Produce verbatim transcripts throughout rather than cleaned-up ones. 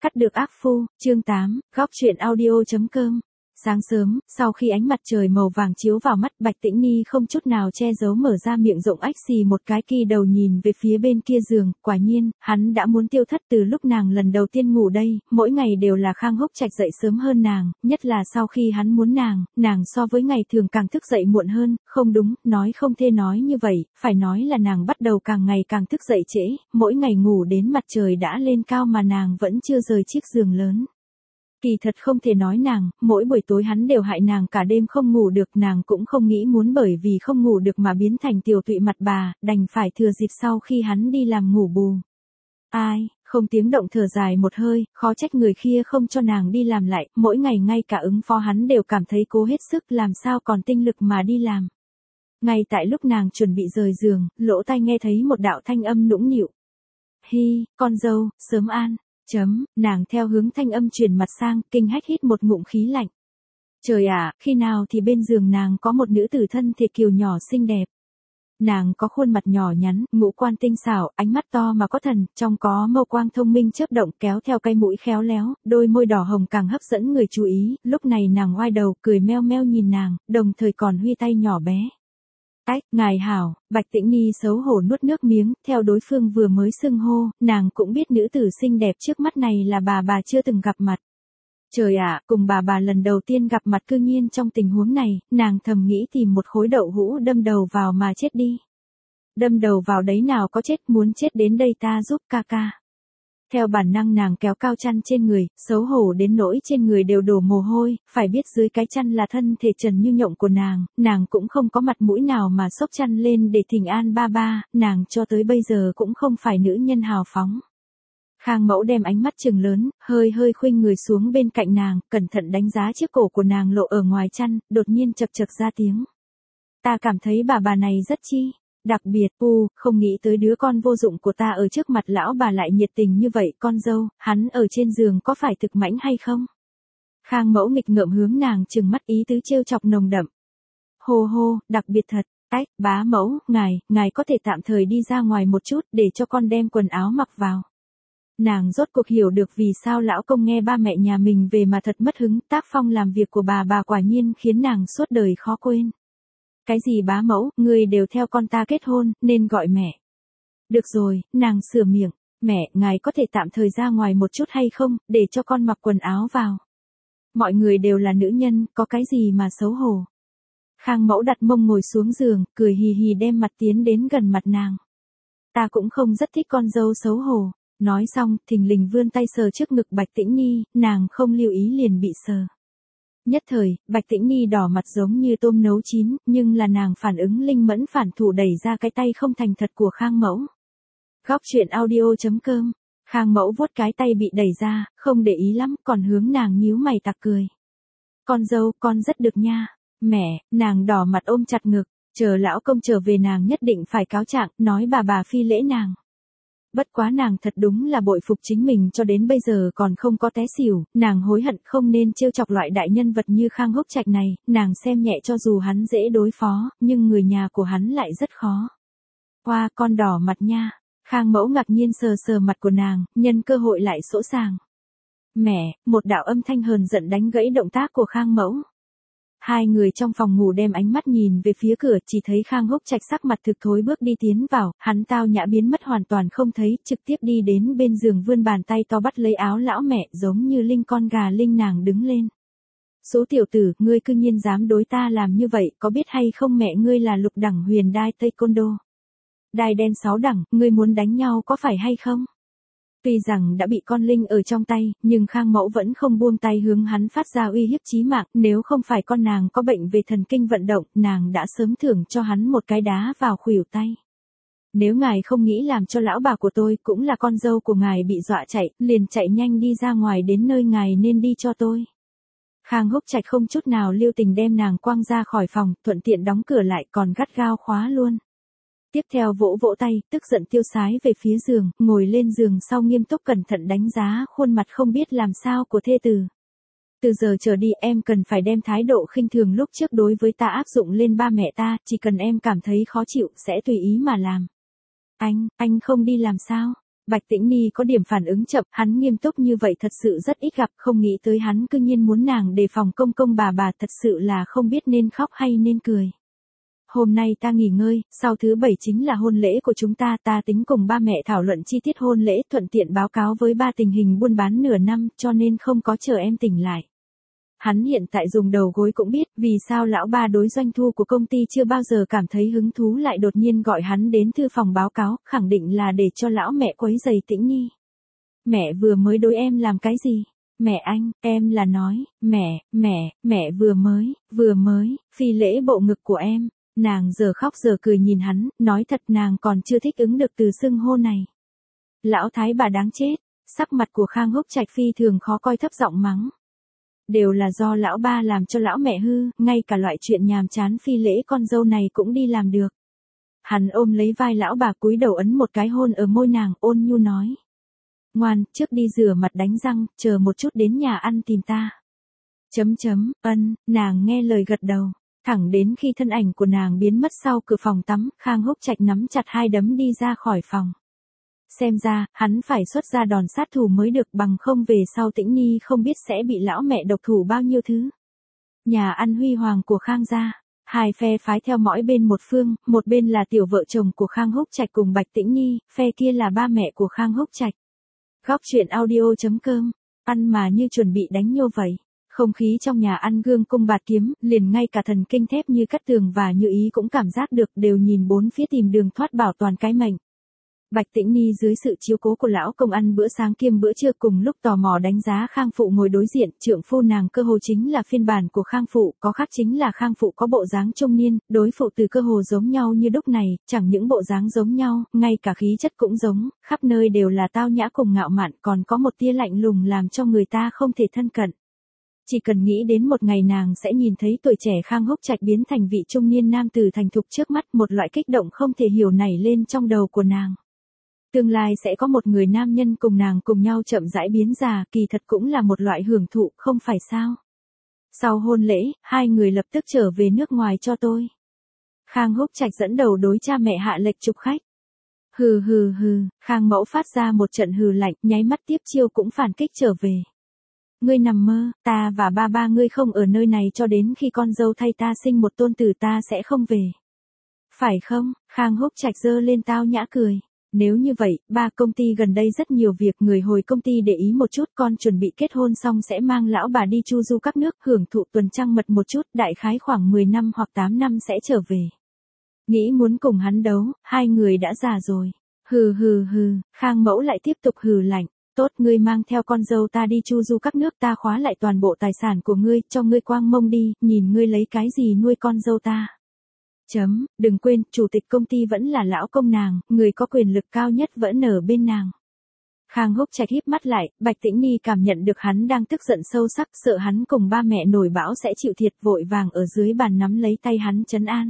Cắt được ác phu, chương tám, góc truyện audio chấm com. Sáng sớm, sau khi ánh mặt trời màu vàng chiếu vào mắt, Bạch Tĩnh Ni không chút nào che giấu mở ra miệng rộng ách xì một cái, kỳ đầu nhìn về phía bên kia giường. Quả nhiên, hắn đã muốn tiêu thất từ lúc nàng lần đầu tiên ngủ đây, mỗi ngày đều là Khang Húc Trạch dậy sớm hơn nàng, nhất là sau khi hắn muốn nàng, nàng so với ngày thường càng thức dậy muộn hơn. Không đúng, nói không thể nói như vậy, phải nói là nàng bắt đầu càng ngày càng thức dậy trễ, mỗi ngày ngủ đến mặt trời đã lên cao mà nàng vẫn chưa rời chiếc giường lớn. Kỳ thật không thể nói nàng, mỗi buổi tối hắn đều hại nàng cả đêm không ngủ được, nàng cũng không nghĩ muốn bởi vì không ngủ được mà biến thành tiểu tụy mặt bà, đành phải thừa dịp sau khi hắn đi làm ngủ bù. Ai, không tiếng động thở dài một hơi, khó trách người kia không cho nàng đi làm lại, mỗi ngày ngay cả ứng phó hắn đều cảm thấy cố hết sức, làm sao còn tinh lực mà đi làm. Ngay tại lúc nàng chuẩn bị rời giường, lỗ tai nghe thấy một đạo thanh âm nũng nịu. Hi, con dâu, sớm an. Chấm, nàng theo hướng thanh âm chuyển mặt sang, kinh hách hít một ngụm khí lạnh. Trời ạ, khi nào thì bên giường nàng có một nữ tử thân thể kiều nhỏ xinh đẹp. Nàng có khuôn mặt nhỏ nhắn, ngũ quan tinh xảo, ánh mắt to mà có thần, trong có mâu quang thông minh chớp động, kéo theo cái mũi khéo léo, đôi môi đỏ hồng càng hấp dẫn người chú ý. Lúc này nàng oai đầu, cười meo meo nhìn nàng, đồng thời còn huy tay nhỏ bé. Ách, ngài hảo. Bạch Tĩnh Ni xấu hổ nuốt nước miếng, theo đối phương vừa mới xưng hô, nàng cũng biết nữ tử xinh đẹp trước mắt này là bà bà chưa từng gặp mặt. Trời ạ, cùng bà bà lần đầu tiên gặp mặt cư nhiên trong tình huống này, nàng thầm nghĩ tìm một khối đậu hũ đâm đầu vào mà chết đi. Đâm đầu vào đấy nào có chết, muốn chết đến đây ta giúp ca ca. Theo bản năng nàng kéo cao chăn trên người, xấu hổ đến nỗi trên người đều đổ mồ hôi, phải biết dưới cái chăn là thân thể trần như nhộng của nàng, nàng cũng không có mặt mũi nào mà xốc chăn lên để thỉnh an ba ba, nàng cho tới bây giờ cũng không phải nữ nhân hào phóng. Khang Mẫu đem ánh mắt trừng lớn, hơi hơi khuynh người xuống bên cạnh nàng, cẩn thận đánh giá chiếc cổ của nàng lộ ở ngoài chăn, đột nhiên chật chật ra tiếng. Ta cảm thấy bà bà này rất chi. Đặc biệt, u, không nghĩ tới đứa con vô dụng của ta ở trước mặt lão bà lại nhiệt tình như vậy, con dâu, hắn ở trên giường có phải thực mãnh hay không? Khang Mẫu nghịch ngợm hướng nàng trừng mắt ý tứ trêu chọc nồng đậm. Hô hô, đặc biệt thật, ách, bá mẫu, ngài, ngài có thể tạm thời đi ra ngoài một chút để cho con đem quần áo mặc vào. Nàng rốt cuộc hiểu được vì sao lão công nghe ba mẹ nhà mình về mà thật mất hứng, tác phong làm việc của bà bà quả nhiên khiến nàng suốt đời khó quên. Cái gì bá mẫu, người đều theo con ta kết hôn, nên gọi mẹ. Được rồi, nàng sửa miệng, mẹ, ngài có thể tạm thời ra ngoài một chút hay không, để cho con mặc quần áo vào. Mọi người đều là nữ nhân, có cái gì mà xấu hổ. Khang Mẫu đặt mông ngồi xuống giường, cười hì hì đem mặt tiến đến gần mặt nàng. Ta cũng không rất thích con dâu xấu hổ. Nói xong, thình lình vươn tay sờ trước ngực Bạch Tĩnh Ni, nàng không lưu ý liền bị sờ. Nhất thời, Bạch Tĩnh Ni đỏ mặt giống như tôm nấu chín, nhưng là nàng phản ứng linh mẫn phản thủ đẩy ra cái tay không thành thật của Khang Mẫu. Góc truyện audio chấm com. Khang Mẫu vuốt cái tay bị đẩy ra, không để ý lắm, còn hướng nàng nhíu mày tặc cười. Con dâu, con rất được nha. Mẹ, nàng đỏ mặt ôm chặt ngực, chờ lão công trở về nàng nhất định phải cáo trạng, nói bà bà phi lễ nàng. Bất quá nàng thật đúng là bội phục chính mình cho đến bây giờ còn không có té xỉu, nàng hối hận không nên trêu chọc loại đại nhân vật như Khang Húc Trạch này, nàng xem nhẹ cho dù hắn dễ đối phó, nhưng người nhà của hắn lại rất khó. Hoa, con đỏ mặt nha. Khang Mẫu ngạc nhiên sờ sờ mặt của nàng, nhân cơ hội lại sỗ sàng. Mẹ, một đạo âm thanh hờn giận đánh gãy động tác của Khang Mẫu. Hai người trong phòng ngủ đem ánh mắt nhìn về phía cửa, chỉ thấy Khang Húc Trạch sắc mặt thực thối bước đi tiến vào, hắn tao nhã biến mất hoàn toàn không thấy, trực tiếp đi đến bên giường vươn bàn tay to bắt lấy áo lão mẹ, giống như linh con gà linh nàng đứng lên. Số tiểu tử, ngươi cư nhiên dám đối ta làm như vậy, có biết hay không mẹ ngươi là lục đẳng huyền đai taekwondo. Đai đen sáu đẳng, ngươi muốn đánh nhau có phải hay không? Tuy rằng đã bị con linh ở trong tay, nhưng Khang Mẫu vẫn không buông tay hướng hắn phát ra uy hiếp chí mạng, nếu không phải con nàng có bệnh về thần kinh vận động, nàng đã sớm thưởng cho hắn một cái đá vào khuỷu tay. Nếu ngài không nghĩ làm cho lão bà của tôi cũng là con dâu của ngài bị dọa chạy, liền chạy nhanh đi ra ngoài đến nơi ngài nên đi cho tôi. Khang Húc Trạch không chút nào lưu tình đem nàng quăng ra khỏi phòng, thuận tiện đóng cửa lại còn gắt gao khóa luôn. Tiếp theo vỗ vỗ tay, tức giận tiêu sái về phía giường, ngồi lên giường sau nghiêm túc cẩn thận đánh giá khuôn mặt không biết làm sao của thê tử. Từ giờ trở đi em cần phải đem thái độ khinh thường lúc trước đối với ta áp dụng lên ba mẹ ta, chỉ cần em cảm thấy khó chịu sẽ tùy ý mà làm. Anh, anh không đi làm sao? Bạch Tĩnh Ni có điểm phản ứng chậm, hắn nghiêm túc như vậy thật sự rất ít gặp, không nghĩ tới hắn cư nhiên muốn nàng đề phòng công công bà bà, thật sự là không biết nên khóc hay nên cười. Hôm nay ta nghỉ ngơi, sau thứ bảy chính là hôn lễ của chúng ta, ta tính cùng ba mẹ thảo luận chi tiết hôn lễ, thuận tiện báo cáo với ba tình hình buôn bán nửa năm, cho nên không có chờ em tỉnh lại. Hắn hiện tại dùng đầu gối cũng biết vì sao lão ba đối doanh thu của công ty chưa bao giờ cảm thấy hứng thú, lại đột nhiên gọi hắn đến thư phòng báo cáo, khẳng định là để cho lão mẹ quấy rầy Tĩnh Nhi. Mẹ vừa mới đối em làm cái gì? Mẹ anh, em là nói, mẹ, mẹ, mẹ vừa mới, vừa mới, phi lễ bộ ngực của em. Nàng giờ khóc giờ cười nhìn hắn, nói thật nàng còn chưa thích ứng được từ xưng hô này. Lão thái bà đáng chết, sắc mặt của Khang Húc Trạch phi thường khó coi, thấp giọng mắng. Đều là do lão ba làm cho lão mẹ hư, ngay cả loại chuyện nhàm chán phi lễ con dâu này cũng đi làm được. Hắn ôm lấy vai lão bà cúi đầu ấn một cái hôn ở môi nàng, ôn nhu nói. Ngoan, trước đi rửa mặt đánh răng, chờ một chút đến nhà ăn tìm ta. Chấm chấm, ân, nàng nghe lời gật đầu. Thẳng đến khi thân ảnh của nàng biến mất sau cửa phòng tắm, Khang Húc Trạch nắm chặt hai đấm đi ra khỏi phòng. Xem ra, hắn phải xuất ra đòn sát thủ mới được, bằng không về sau Tĩnh Nhi không biết sẽ bị lão mẹ độc thủ bao nhiêu thứ. Nhà ăn huy hoàng của Khang gia, hai phe phái theo mỗi bên một phương, một bên là tiểu vợ chồng của Khang Húc Trạch cùng Bạch Tĩnh Nhi, phe kia là ba mẹ của Khang Húc Trạch. Góc truyện audio chấm com, ăn mà như chuẩn bị đánh nhô vậy. Không khí trong nhà ăn gương cung bạt kiếm, liền ngay cả thần kinh thép Như Cát Tường và Như Ý cũng cảm giác được, đều nhìn bốn phía tìm đường thoát bảo toàn cái mệnh. Bạch Tĩnh Nhi dưới sự chiếu cố của lão công ăn bữa sáng kiêm bữa trưa, cùng lúc tò mò đánh giá Khang phụ ngồi đối diện, trượng phu nàng cơ hồ chính là phiên bản của Khang phụ, có khác chính là Khang phụ có bộ dáng trung niên, đối phụ từ cơ hồ giống nhau như đúc này, chẳng những bộ dáng giống nhau, ngay cả khí chất cũng giống, khắp nơi đều là tao nhã cùng ngạo mạn, còn có một tia lạnh lùng làm cho người ta không thể thân cận. Chỉ cần nghĩ đến một ngày nàng sẽ nhìn thấy tuổi trẻ Khang Húc Trạch biến thành vị trung niên nam tử thành thục trước mắt, một loại kích động không thể hiểu nảy lên trong đầu của nàng. Tương lai sẽ có một người nam nhân cùng nàng cùng nhau chậm rãi biến già, kỳ thật cũng là một loại hưởng thụ, không phải sao? Sau hôn lễ, hai người lập tức trở về nước ngoài cho tôi. Khang Húc Trạch dẫn đầu đối cha mẹ hạ lệnh chụp khách. Hừ hừ hừ, Khang mẫu phát ra một trận hừ lạnh, nháy mắt tiếp chiêu cũng phản kích trở về. Ngươi nằm mơ, ta và ba ba ngươi không ở nơi này cho đến khi con dâu thay ta sinh một tôn tử ta sẽ không về. Phải không? Khang Húc Trạch giơ lên tao nhã cười. Nếu như vậy, ba công ty gần đây rất nhiều việc, người hồi công ty để ý một chút, con chuẩn bị kết hôn xong sẽ mang lão bà đi chu du các nước, hưởng thụ tuần trăng mật một chút, đại khái khoảng mười năm hoặc tám năm sẽ trở về. Nghĩ muốn cùng hắn đấu, hai người đã già rồi. Hừ hừ hừ, Khang mẫu lại tiếp tục hừ lạnh. Tốt, ngươi mang theo con dâu ta đi chu du các nước, ta khóa lại toàn bộ tài sản của ngươi, cho ngươi quang mông đi, nhìn ngươi lấy cái gì nuôi con dâu ta. Chấm, đừng quên, chủ tịch công ty vẫn là lão công nàng, người có quyền lực cao nhất vẫn ở bên nàng. Khang Húc Trạch híp mắt lại, Bạch Tĩnh Nhi cảm nhận được hắn đang tức giận sâu sắc, sợ hắn cùng ba mẹ nổi bão sẽ chịu thiệt, vội vàng ở dưới bàn nắm lấy tay hắn trấn an.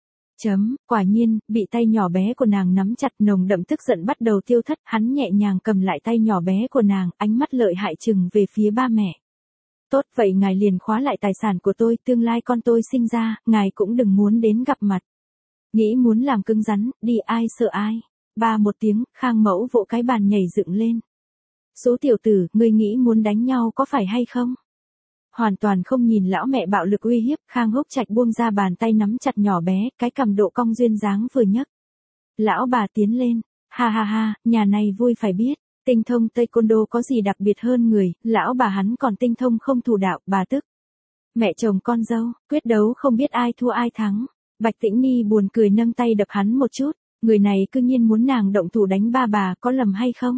Chấm, quả nhiên, bị tay nhỏ bé của nàng nắm chặt, nồng đậm tức giận bắt đầu tiêu thất, hắn nhẹ nhàng cầm lại tay nhỏ bé của nàng, ánh mắt lợi hại chừng về phía ba mẹ. Tốt, vậy ngài liền khóa lại tài sản của tôi, tương lai con tôi sinh ra, ngài cũng đừng muốn đến gặp mặt. Nghĩ muốn làm cứng rắn, đi ai sợ ai. Ba một tiếng, Khang mẫu vỗ cái bàn nhảy dựng lên. Số tiểu tử, ngươi nghĩ muốn đánh nhau có phải hay không? Hoàn toàn không nhìn lão mẹ bạo lực uy hiếp, Khang Húc Trạch buông ra bàn tay nắm chặt nhỏ bé, cái cằm độ cong duyên dáng vừa nhấc. Lão bà tiến lên, ha ha ha, nhà này vui phải biết, tinh thông taekwondo có gì đặc biệt hơn người, lão bà hắn còn tinh thông không thủ đạo, bà tức. Mẹ chồng con dâu, quyết đấu không biết ai thua ai thắng. Bạch Tĩnh Nhi buồn cười nâng tay đập hắn một chút, người này cư nhiên muốn nàng động thủ đánh ba bà, có lầm hay không?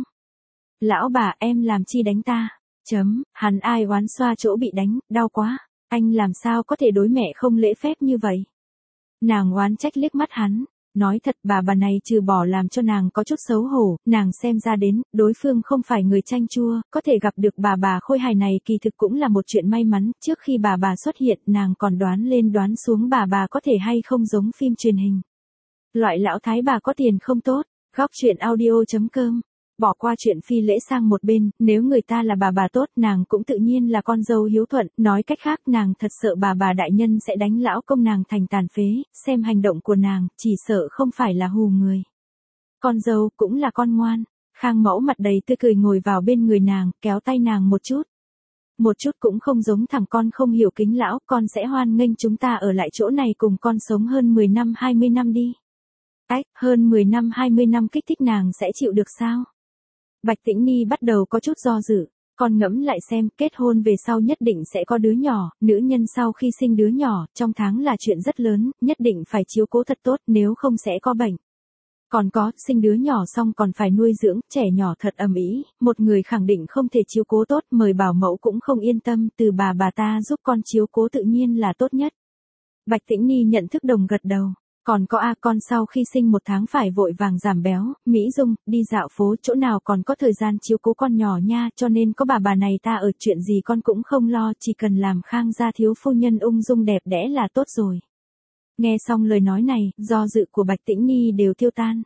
Lão bà, em làm chi đánh ta? Chấm, hắn ai oán xoa chỗ bị đánh, đau quá, anh làm sao có thể đối mẹ không lễ phép như vậy? Nàng oán trách liếc mắt hắn, nói thật bà bà này trừ bỏ làm cho nàng có chút xấu hổ, nàng xem ra đến, đối phương không phải người chanh chua, có thể gặp được bà bà khôi hài này kỳ thực cũng là một chuyện may mắn, trước khi bà bà xuất hiện nàng còn đoán lên đoán xuống bà bà có thể hay không giống phim truyền hình. Loại lão thái bà có tiền không tốt, góc truyện audio chấm com. Bỏ qua chuyện phi lễ sang một bên, nếu người ta là bà bà tốt nàng cũng tự nhiên là con dâu hiếu thuận, nói cách khác nàng thật sợ bà bà đại nhân sẽ đánh lão công nàng thành tàn phế, xem hành động của nàng, chỉ sợ không phải là hù người. Con dâu cũng là con ngoan, Khang Mẫu mặt đầy tươi cười ngồi vào bên người nàng, kéo tay nàng một chút. Một chút cũng không giống thằng con không hiểu kính lão, con sẽ hoan nghênh chúng ta ở lại chỗ này cùng con sống hơn mười năm hai mươi năm đi. Ách, hơn mười năm hai mươi năm kích thích nàng sẽ chịu được sao? Bạch Tĩnh Ni bắt đầu có chút do dự. Con ngẫm lại xem, kết hôn về sau nhất định sẽ có đứa nhỏ, nữ nhân sau khi sinh đứa nhỏ, trong tháng là chuyện rất lớn, nhất định phải chiếu cố thật tốt, nếu không sẽ có bệnh. Còn có, sinh đứa nhỏ xong còn phải nuôi dưỡng, trẻ nhỏ thật ầm ĩ, một người khẳng định không thể chiếu cố tốt, mời bảo mẫu cũng không yên tâm, từ bà bà ta giúp con chiếu cố tự nhiên là tốt nhất. Bạch Tĩnh Ni nhận thức đồng gật đầu. Còn có a con sau khi sinh một tháng phải vội vàng giảm béo, mỹ dung, đi dạo phố, chỗ nào còn có thời gian chiếu cố con nhỏ nha, cho nên có bà bà này ta ở, chuyện gì con cũng không lo, chỉ cần làm Khang gia thiếu phu nhân ung dung đẹp đẽ là tốt rồi. Nghe xong lời nói này, do dự của Bạch Tĩnh Ni đều tiêu tan.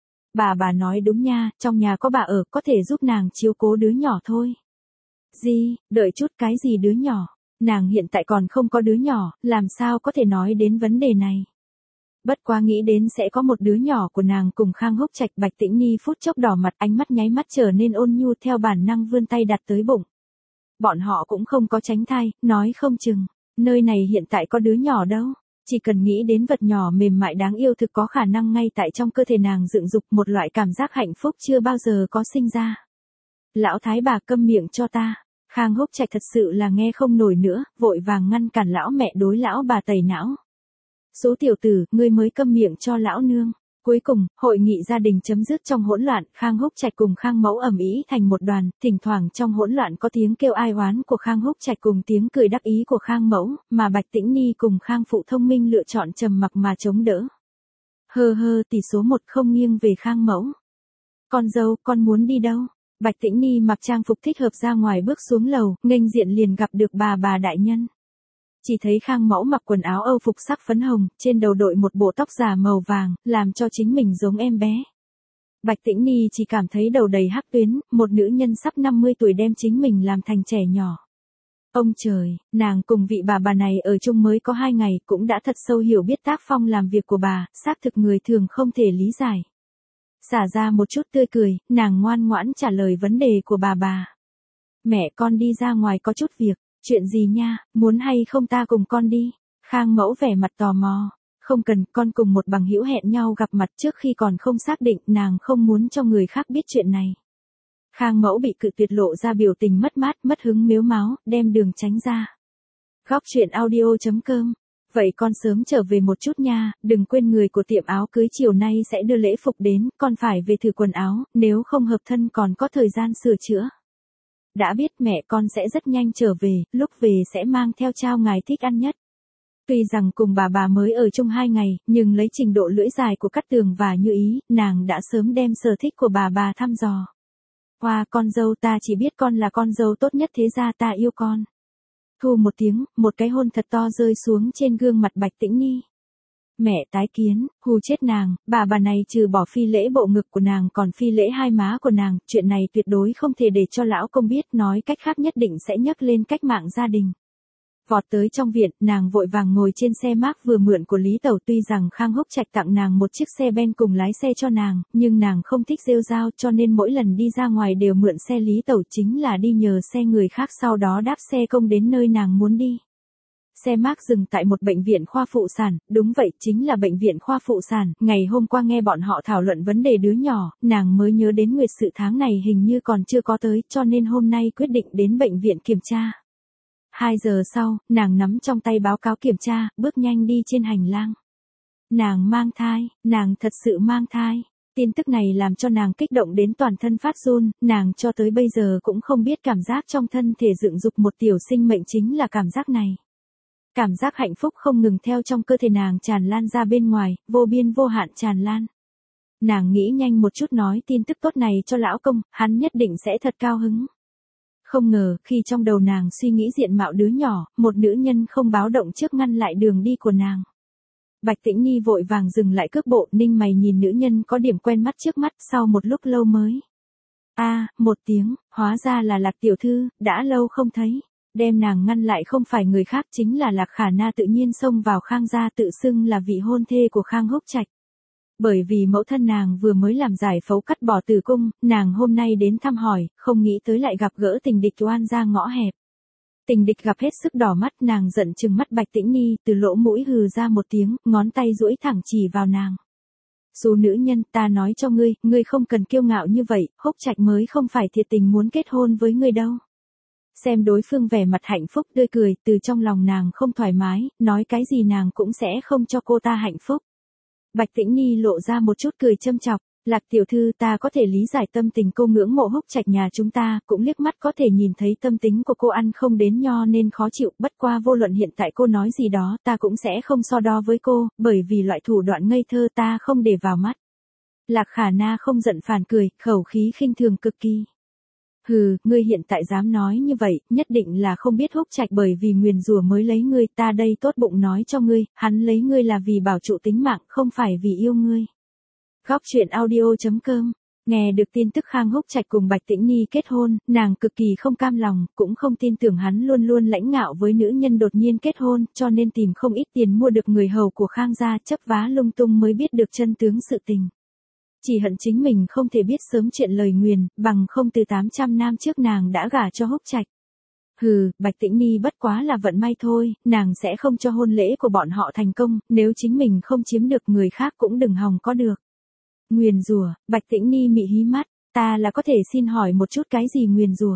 Bà bà nói đúng nha, trong nhà có bà ở, có thể giúp nàng chiếu cố đứa nhỏ thôi. Gì, đợi chút, cái gì đứa nhỏ? Nàng hiện tại còn không có đứa nhỏ, làm sao có thể nói đến vấn đề này? Bất quá nghĩ đến sẽ có một đứa nhỏ của nàng cùng Khang Húc Trạch, Bạch Tĩnh Ni phút chốc đỏ mặt, ánh mắt nháy mắt trở nên ôn nhu, theo bản năng vươn tay đặt tới bụng. Bọn họ cũng không có tránh thai, nói không chừng, nơi này hiện tại có đứa nhỏ đâu. Chỉ cần nghĩ đến vật nhỏ mềm mại đáng yêu thực có khả năng ngay tại trong cơ thể nàng dựng dục, một loại cảm giác hạnh phúc chưa bao giờ có sinh ra. Lão thái bà câm miệng cho ta. Khang Húc Trạch thật sự là nghe không nổi nữa, vội vàng ngăn cản lão mẹ đối lão bà tẩy não. Số tiểu tử, ngươi mới câm miệng cho lão nương. Cuối cùng, hội nghị gia đình chấm dứt trong hỗn loạn, Khang Húc Trạch cùng Khang Mẫu ầm ĩ thành một đoàn, thỉnh thoảng trong hỗn loạn có tiếng kêu ai oán của Khang Húc Trạch cùng tiếng cười đắc ý của Khang Mẫu, mà Bạch Tĩnh Ni cùng Khang Phụ thông minh lựa chọn trầm mặc mà chống đỡ. Hơ hơ, tỷ số một không nghiêng về Khang Mẫu. Con dâu, con muốn đi đâu? Bạch Tĩnh Ni mặc trang phục thích hợp ra ngoài bước xuống lầu, nghênh diện liền gặp được bà bà đại nhân. Chỉ thấy Khang Mẫu mặc quần áo Âu phục sắc phấn hồng, trên đầu đội một bộ tóc giả màu vàng, làm cho chính mình giống em bé. Bạch Tĩnh Ni chỉ cảm thấy đầu đầy hắc tuyến, một nữ nhân sắp năm mươi tuổi đem chính mình làm thành trẻ nhỏ. Ông trời, nàng cùng vị bà bà này ở chung mới có hai ngày, cũng đã thật sâu hiểu biết tác phong làm việc của bà, xác thực người thường không thể lý giải. Xả ra một chút tươi cười, nàng ngoan ngoãn trả lời vấn đề của bà bà. Mẹ con đi ra ngoài có chút việc. Chuyện gì nha, muốn hay không ta cùng con đi? Khang Mẫu vẻ mặt tò mò. Không cần, con cùng một bằng hữu hẹn nhau gặp mặt trước khi còn không xác định, nàng không muốn cho người khác biết chuyện này. Khang Mẫu bị cự tuyệt lộ ra biểu tình mất mát, mất hứng mếu máo, đem đường tránh ra. Góc truyện audio chấm com. Vậy con sớm trở về một chút nha, đừng quên người của tiệm áo cưới chiều nay sẽ đưa lễ phục đến, con phải về thử quần áo, nếu không hợp thân còn có thời gian sửa chữa. Đã biết, mẹ con sẽ rất nhanh trở về, lúc về sẽ mang theo trao ngài thích ăn nhất. Tuy rằng cùng bà bà mới ở chung hai ngày, nhưng lấy trình độ lưỡi dài của Cát Tường và Như Ý, nàng đã sớm đem sở thích của bà bà thăm dò. Hoa, con dâu, ta chỉ biết con là con dâu tốt nhất thế gia, ta yêu con. Thu một tiếng, một cái hôn thật to rơi xuống trên gương mặt Bạch Tĩnh Ni. Mẹ tái kiến, hù chết nàng, bà bà này trừ bỏ phi lễ bộ ngực của nàng còn phi lễ hai má của nàng, chuyện này tuyệt đối không thể để cho lão công biết, nói cách khác nhất định sẽ nhấc lên cách mạng gia đình. Vọt tới trong viện, nàng vội vàng ngồi trên xe Mark vừa mượn của Lý Tẩu, tuy rằng Khang Húc Trạch tặng nàng một chiếc xe Ben cùng lái xe cho nàng, nhưng nàng không thích rêu rao cho nên mỗi lần đi ra ngoài đều mượn xe Lý Tẩu, chính là đi nhờ xe người khác sau đó đáp xe công đến nơi nàng muốn đi. Xe Mark dừng tại một bệnh viện khoa phụ sản, đúng vậy, chính là bệnh viện khoa phụ sản, ngày hôm qua nghe bọn họ thảo luận vấn đề đứa nhỏ, nàng mới nhớ đến nguyệt sự tháng này hình như còn chưa có tới, cho nên hôm nay quyết định đến bệnh viện kiểm tra. Hai giờ sau, nàng nắm trong tay báo cáo kiểm tra, bước nhanh đi trên hành lang. Nàng mang thai, nàng thật sự mang thai. Tin tức này làm cho nàng kích động đến toàn thân phát run, nàng cho tới bây giờ cũng không biết cảm giác trong thân thể dựng dục một tiểu sinh mệnh chính là cảm giác này. Cảm giác hạnh phúc không ngừng theo trong cơ thể nàng tràn lan ra bên ngoài, vô biên vô hạn tràn lan. Nàng nghĩ nhanh một chút nói tin tức tốt này cho lão công, hắn nhất định sẽ thật cao hứng. Không ngờ, khi trong đầu nàng suy nghĩ diện mạo đứa nhỏ, một nữ nhân không báo động trước ngăn lại đường đi của nàng. Bạch Tĩnh Ni vội vàng dừng lại cước bộ, ninh mày nhìn nữ nhân có điểm quen mắt trước mắt, sau một lúc lâu mới. A, à, một tiếng, hóa ra là Lạc tiểu thư, đã lâu không thấy. Đem nàng ngăn lại không phải người khác chính là Lạc Khả Na tự nhiên xông vào Khang gia tự xưng là vị hôn thê của Khang Húc Trạch. Bởi vì mẫu thân nàng vừa mới làm giải phẫu cắt bỏ tử cung, nàng hôm nay đến thăm hỏi, không nghĩ tới lại gặp gỡ tình địch oan ra ngõ hẹp. Tình địch gặp hết sức đỏ mắt, nàng giận trừng mắt Bạch Tĩnh Ni, từ lỗ mũi hừ ra một tiếng, ngón tay duỗi thẳng chỉ vào nàng. Số nữ nhân, ta nói cho ngươi, ngươi không cần kiêu ngạo như vậy, Húc Trạch mới không phải thiệt tình muốn kết hôn với ngươi đâu. Xem đối phương vẻ mặt hạnh phúc tươi cười, từ trong lòng nàng không thoải mái, nói cái gì nàng cũng sẽ không cho cô ta hạnh phúc. Bạch Tĩnh Ni lộ ra một chút cười châm chọc, Lạc tiểu thư, ta có thể lý giải tâm tình cô ngưỡng mộ Húc Trạch nhà chúng ta, cũng liếc mắt có thể nhìn thấy tâm tính của cô ăn không đến nho nên khó chịu, bất qua vô luận hiện tại cô nói gì đó ta cũng sẽ không so đo với cô, bởi vì loại thủ đoạn ngây thơ ta không để vào mắt. Lạc Khả Na không giận phản cười, khẩu khí khinh thường cực kỳ. Hừ, ngươi hiện tại dám nói như vậy, nhất định là không biết Húc Trạch bởi vì nguyền rủa mới lấy ngươi, ta đây tốt bụng nói cho ngươi, hắn lấy ngươi là vì bảo trụ tính mạng, không phải vì yêu ngươi. Góc truyện audio chấm com. Nghe được tin tức Khang Húc Trạch cùng Bạch Tĩnh Ni kết hôn, nàng cực kỳ không cam lòng, cũng không tin tưởng hắn luôn luôn lãnh ngạo với nữ nhân đột nhiên kết hôn, cho nên tìm không ít tiền mua được người hầu của Khang gia, chấp vá lung tung mới biết được chân tướng sự tình. Chỉ hận chính mình không thể biết sớm chuyện lời nguyền, bằng không từ tám trăm năm trước nàng đã gả cho Húc Trạch. Hừ, Bạch Tĩnh Ni bất quá là vận may thôi, nàng sẽ không cho hôn lễ của bọn họ thành công, nếu chính mình không chiếm được người khác cũng đừng hòng có được. Nguyền rủa, Bạch Tĩnh Ni mị hí mắt, ta là có thể xin hỏi một chút cái gì nguyền rủa?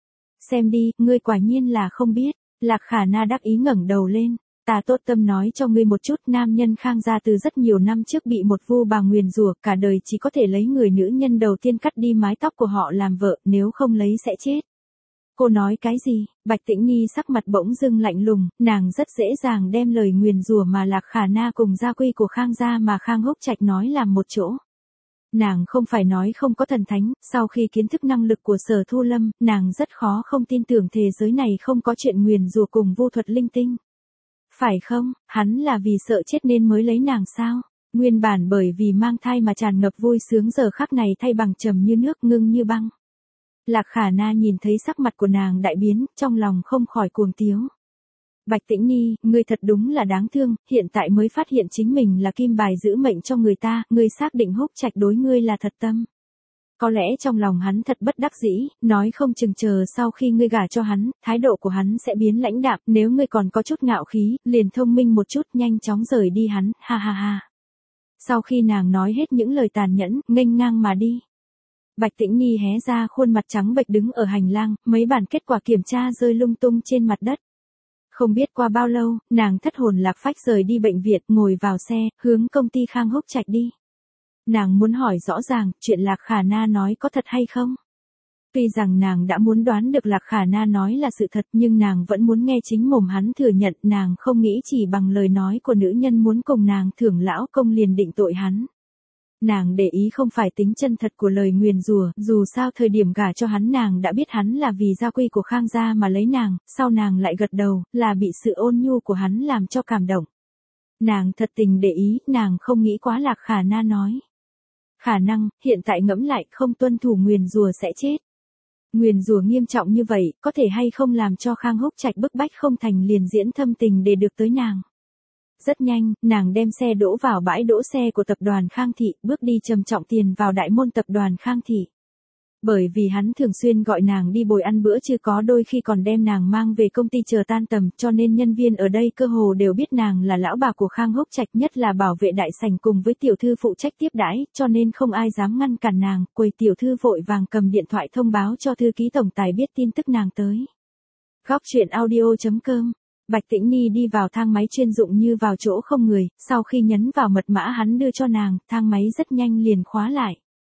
Xem đi, ngươi quả nhiên là không biết. Lạc Khả Na đắc ý ngẩng đầu lên, ta tốt tâm nói cho ngươi một chút, nam nhân Khang gia từ rất nhiều năm trước bị một vu bà nguyền rủa, cả đời chỉ có thể lấy người nữ nhân đầu tiên cắt đi mái tóc của họ làm vợ, nếu không lấy sẽ chết. Cô nói cái gì? Bạch Tĩnh Ni sắc mặt bỗng dưng lạnh lùng, nàng rất dễ dàng đem lời nguyền rủa mà Lạc Khả Na cùng gia quy của Khang gia mà Khang Húc Trạch nói làm một chỗ. Nàng không phải nói không có thần thánh, sau khi kiến thức năng lực của Sở Thu Lâm, nàng rất khó không tin tưởng thế giới này không có chuyện nguyền rủa cùng vu thuật linh tinh. Phải không, hắn là vì sợ chết nên mới lấy nàng sao? Nguyên bản bởi vì mang thai mà tràn ngập vui sướng giờ khắc này thay bằng trầm như nước, ngưng như băng. Lạc Khả Na nhìn thấy sắc mặt của nàng đại biến, trong lòng không khỏi cuồng tiếu. Bạch Tĩnh Ni, ngươi thật đúng là đáng thương, hiện tại mới phát hiện chính mình là kim bài giữ mệnh cho người ta, ngươi xác định Húc Trạch đối ngươi là thật tâm. Có lẽ trong lòng hắn thật bất đắc dĩ, nói không chừng chờ sau khi ngươi gả cho hắn, thái độ của hắn sẽ biến lãnh đạm, nếu ngươi còn có chút ngạo khí, liền thông minh một chút, nhanh chóng rời đi hắn, ha ha ha. Sau khi nàng nói hết những lời tàn nhẫn, nghênh ngang mà đi. Bạch Tĩnh Ni hé ra khuôn mặt trắng bệch đứng ở hành lang, mấy bản kết quả kiểm tra rơi lung tung trên mặt đất. Không biết qua bao lâu, nàng thất hồn lạc phách rời đi bệnh viện, ngồi vào xe, hướng công ty Khang Húc Trạch đi. Nàng muốn hỏi rõ ràng, chuyện Lạc Khả Na nói có thật hay không? Tuy rằng nàng đã muốn đoán được Lạc Khả Na nói là sự thật, nhưng nàng vẫn muốn nghe chính mồm hắn thừa nhận, nàng không nghĩ chỉ bằng lời nói của nữ nhân muốn cùng nàng thưởng lão công liền định tội hắn. Nàng để ý không phải tính chân thật của lời nguyền rủa, dù sao thời điểm gả cho hắn nàng đã biết hắn là vì gia quy của Khang gia mà lấy nàng, sau nàng lại gật đầu, là bị sự ôn nhu của hắn làm cho cảm động. Nàng thật tình để ý, nàng không nghĩ quá Lạc Khả Na nói. Khả năng, hiện tại ngẫm lại, không tuân thủ nguyền rủa sẽ chết. Nguyền rủa nghiêm trọng như vậy, có thể hay không làm cho Khang Húc Trạch bức bách không thành liền diễn thâm tình để được tới nàng. Rất nhanh, nàng đem xe đỗ vào bãi đỗ xe của tập đoàn Khang Thị, bước đi trầm trọng tiền vào đại môn tập đoàn Khang Thị. Bởi vì hắn thường xuyên gọi nàng đi bồi ăn bữa chưa, có đôi khi còn đem nàng mang về công ty chờ tan tầm, cho nên nhân viên ở đây cơ hồ đều biết nàng là lão bà của Khang Húc Trạch, nhất là bảo vệ đại sảnh cùng với tiểu thư phụ trách tiếp đãi, cho nên không ai dám ngăn cản nàng, quầy tiểu thư vội vàng cầm điện thoại thông báo cho thư ký tổng tài biết tin tức nàng tới. Góc truyện audio chấm com. Bạch Tĩnh Ni đi vào thang máy chuyên dụng như vào chỗ không người, sau khi nhấn vào mật mã hắn đưa cho nàng, thang máy rất nhanh liền khóa lại.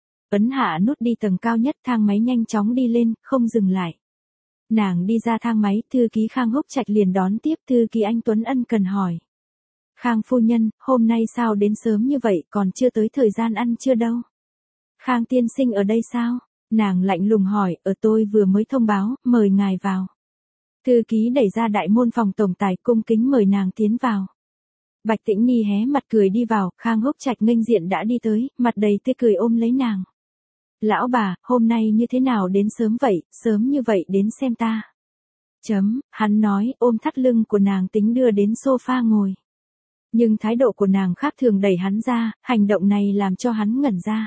Ấn hạ nút đi tầng cao nhất, thang máy nhanh chóng đi lên, không dừng lại. Nàng đi ra thang máy, thư ký Khang Húc Trạch liền đón tiếp, thư ký anh Tuấn ân cần hỏi. Khang phu nhân, hôm nay sao đến sớm như vậy, còn chưa tới thời gian ăn trưa đâu. Khang tiên sinh ở đây sao? Nàng lạnh lùng hỏi, ở tôi vừa mới thông báo, mời ngài vào. Thư ký đẩy ra đại môn phòng tổng tài, cung kính mời nàng tiến vào. Bạch Tĩnh Ni hé mặt cười đi vào, Khang Húc Trạch nghênh diện đã đi tới, mặt đầy tươi cười ôm lấy nàng. Lão bà, hôm nay như thế nào đến sớm vậy, sớm như vậy đến xem ta. Chấm, hắn nói, ôm thắt lưng của nàng tính đưa đến sofa ngồi. Nhưng thái độ của nàng khác thường đẩy hắn ra, hành động này làm cho hắn ngẩn ra.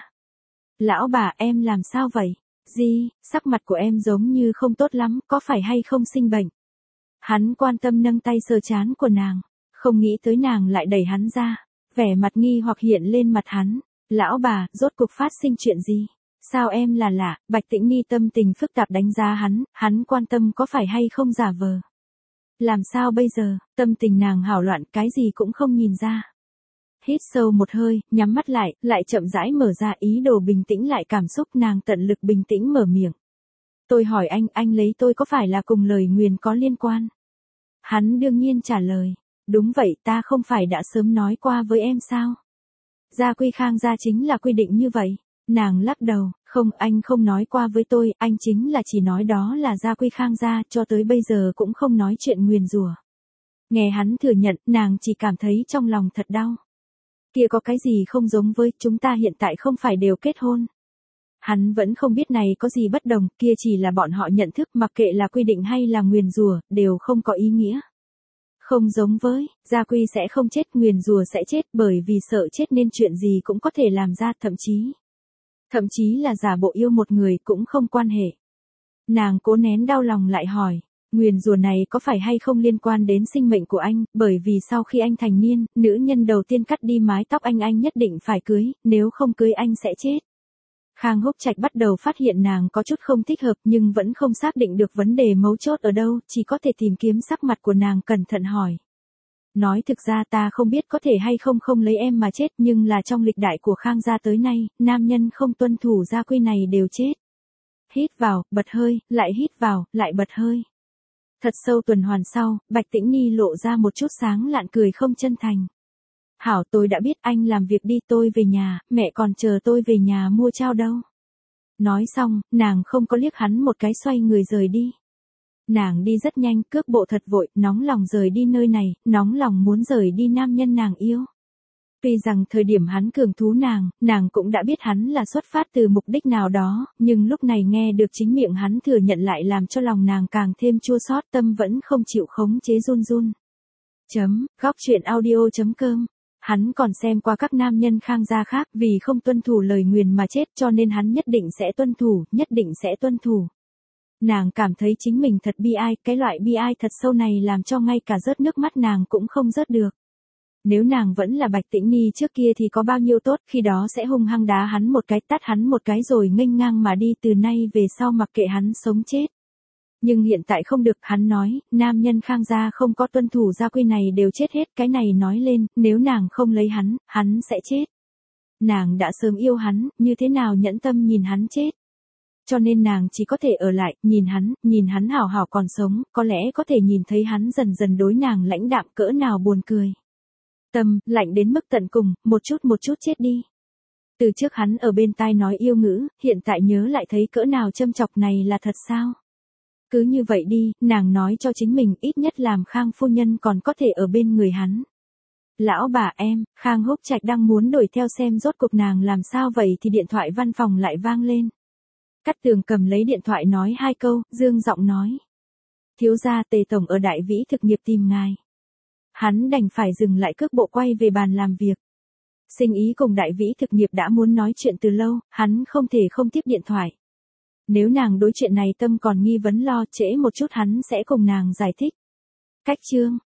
Lão bà, em làm sao vậy? Gì, sắc mặt của em giống như không tốt lắm, có phải hay không sinh bệnh? Hắn quan tâm nâng tay sờ trán của nàng, không nghĩ tới nàng lại đẩy hắn ra. Vẻ mặt nghi hoặc hiện lên mặt hắn. Lão bà, rốt cuộc phát sinh chuyện gì? Sao em là lạ? Bạch Tĩnh Ni tâm tình phức tạp đánh giá hắn, hắn quan tâm có phải hay không giả vờ. Làm sao bây giờ? Tâm tình nàng hảo loạn, cái gì cũng không nhìn ra. Hít sâu một hơi, nhắm mắt lại, lại chậm rãi mở ra, ý đồ bình tĩnh lại cảm xúc, nàng tận lực bình tĩnh mở miệng. Tôi hỏi anh, anh lấy tôi có phải là cùng lời nguyền có liên quan? Hắn đương nhiên trả lời. Đúng vậy, ta không phải đã sớm nói qua với em sao? Gia quy Khang gia chính là quy định như vậy. Nàng lắc đầu, không, anh không nói qua với tôi, anh chính là chỉ nói đó là gia quy Khang gia, cho tới bây giờ cũng không nói chuyện nguyền rủa. Nghe hắn thừa nhận, nàng chỉ cảm thấy trong lòng thật đau. Kia có cái gì không giống với chúng ta hiện tại không phải đều kết hôn. Hắn vẫn không biết này có gì bất đồng, kia chỉ là bọn họ nhận thức, mặc kệ là quy định hay là nguyền rủa, đều không có ý nghĩa. Không giống với, gia quy sẽ không chết, nguyền rủa sẽ chết, bởi vì sợ chết nên chuyện gì cũng có thể làm ra, thậm chí. Thậm chí là giả bộ yêu một người cũng không quan hệ. Nàng cố nén đau lòng lại hỏi, nguyền rủa này có phải hay không liên quan đến sinh mệnh của anh, bởi vì sau khi anh thành niên, nữ nhân đầu tiên cắt đi mái tóc anh anh nhất định phải cưới, nếu không cưới anh sẽ chết. Khang Húc Trạch bắt đầu phát hiện nàng có chút không thích hợp nhưng vẫn không xác định được vấn đề mấu chốt ở đâu, chỉ có thể tìm kiếm sắc mặt của nàng cẩn thận hỏi. Nói thực ra ta không biết có thể hay không không lấy em mà chết, nhưng là trong lịch đại của Khang gia tới nay, nam nhân không tuân thủ gia quy này đều chết. Hít vào, bật hơi, lại hít vào, lại bật hơi. Thật sâu tuần hoàn sau, Bạch Tĩnh Ni lộ ra một chút sáng lạn cười không chân thành. Hảo, tôi đã biết, anh làm việc đi, tôi về nhà, mẹ còn chờ tôi về nhà mua trao đâu. Nói xong, nàng không có liếc hắn một cái, xoay người rời đi. Nàng đi rất nhanh, cước bộ thật vội, nóng lòng rời đi nơi này, nóng lòng muốn rời đi nam nhân nàng yêu. Tuy rằng thời điểm hắn cường thú nàng, nàng cũng đã biết hắn là xuất phát từ mục đích nào đó, nhưng lúc này nghe được chính miệng hắn thừa nhận lại làm cho lòng nàng càng thêm chua xót, tâm vẫn không chịu khống chế run run. Chấm, góc truyện audio chấm com. Hắn còn xem qua các nam nhân Khang gia khác, vì không tuân thủ lời nguyền mà chết, cho nên hắn nhất định sẽ tuân thủ, nhất định sẽ tuân thủ. Nàng cảm thấy chính mình thật bi ai, cái loại bi ai thật sâu này làm cho ngay cả rớt nước mắt nàng cũng không rớt được. Nếu nàng vẫn là Bạch Tĩnh Ni trước kia thì có bao nhiêu tốt, khi đó sẽ hung hăng đá hắn một cái, tát hắn một cái rồi nghênh ngang mà đi, từ nay về sau mặc kệ hắn sống chết. Nhưng hiện tại không được, hắn nói, nam nhân Khang gia không có tuân thủ gia quy này đều chết hết, cái này nói lên, nếu nàng không lấy hắn, hắn sẽ chết. Nàng đã sớm yêu hắn, như thế nào nhẫn tâm nhìn hắn chết. Cho nên nàng chỉ có thể ở lại, nhìn hắn, nhìn hắn hảo hảo còn sống, có lẽ có thể nhìn thấy hắn dần dần đối nàng lãnh đạm cỡ nào buồn cười. Tâm, lạnh đến mức tận cùng, một chút một chút chết đi. Từ trước hắn ở bên tai nói yêu ngữ, hiện tại nhớ lại thấy cỡ nào châm chọc này là thật sao? Cứ như vậy đi, nàng nói cho chính mình ít nhất làm Khang phu nhân còn có thể ở bên người hắn. Lão bà em, Khang Húc Trạch đang muốn đuổi theo xem rốt cuộc nàng làm sao vậy thì điện thoại văn phòng lại vang lên. Cát Tường cầm lấy điện thoại nói hai câu, dương giọng nói. Thiếu gia Tề tổng ở Đại Vĩ thực nghiệp tìm ngài. Hắn đành phải dừng lại cước bộ quay về bàn làm việc. Sinh ý cùng Đại Vĩ thực nghiệp đã muốn nói chuyện từ lâu, hắn không thể không tiếp điện thoại. Nếu nàng đối chuyện này tâm còn nghi vấn lo trễ một chút hắn sẽ cùng nàng giải thích. Cách chương.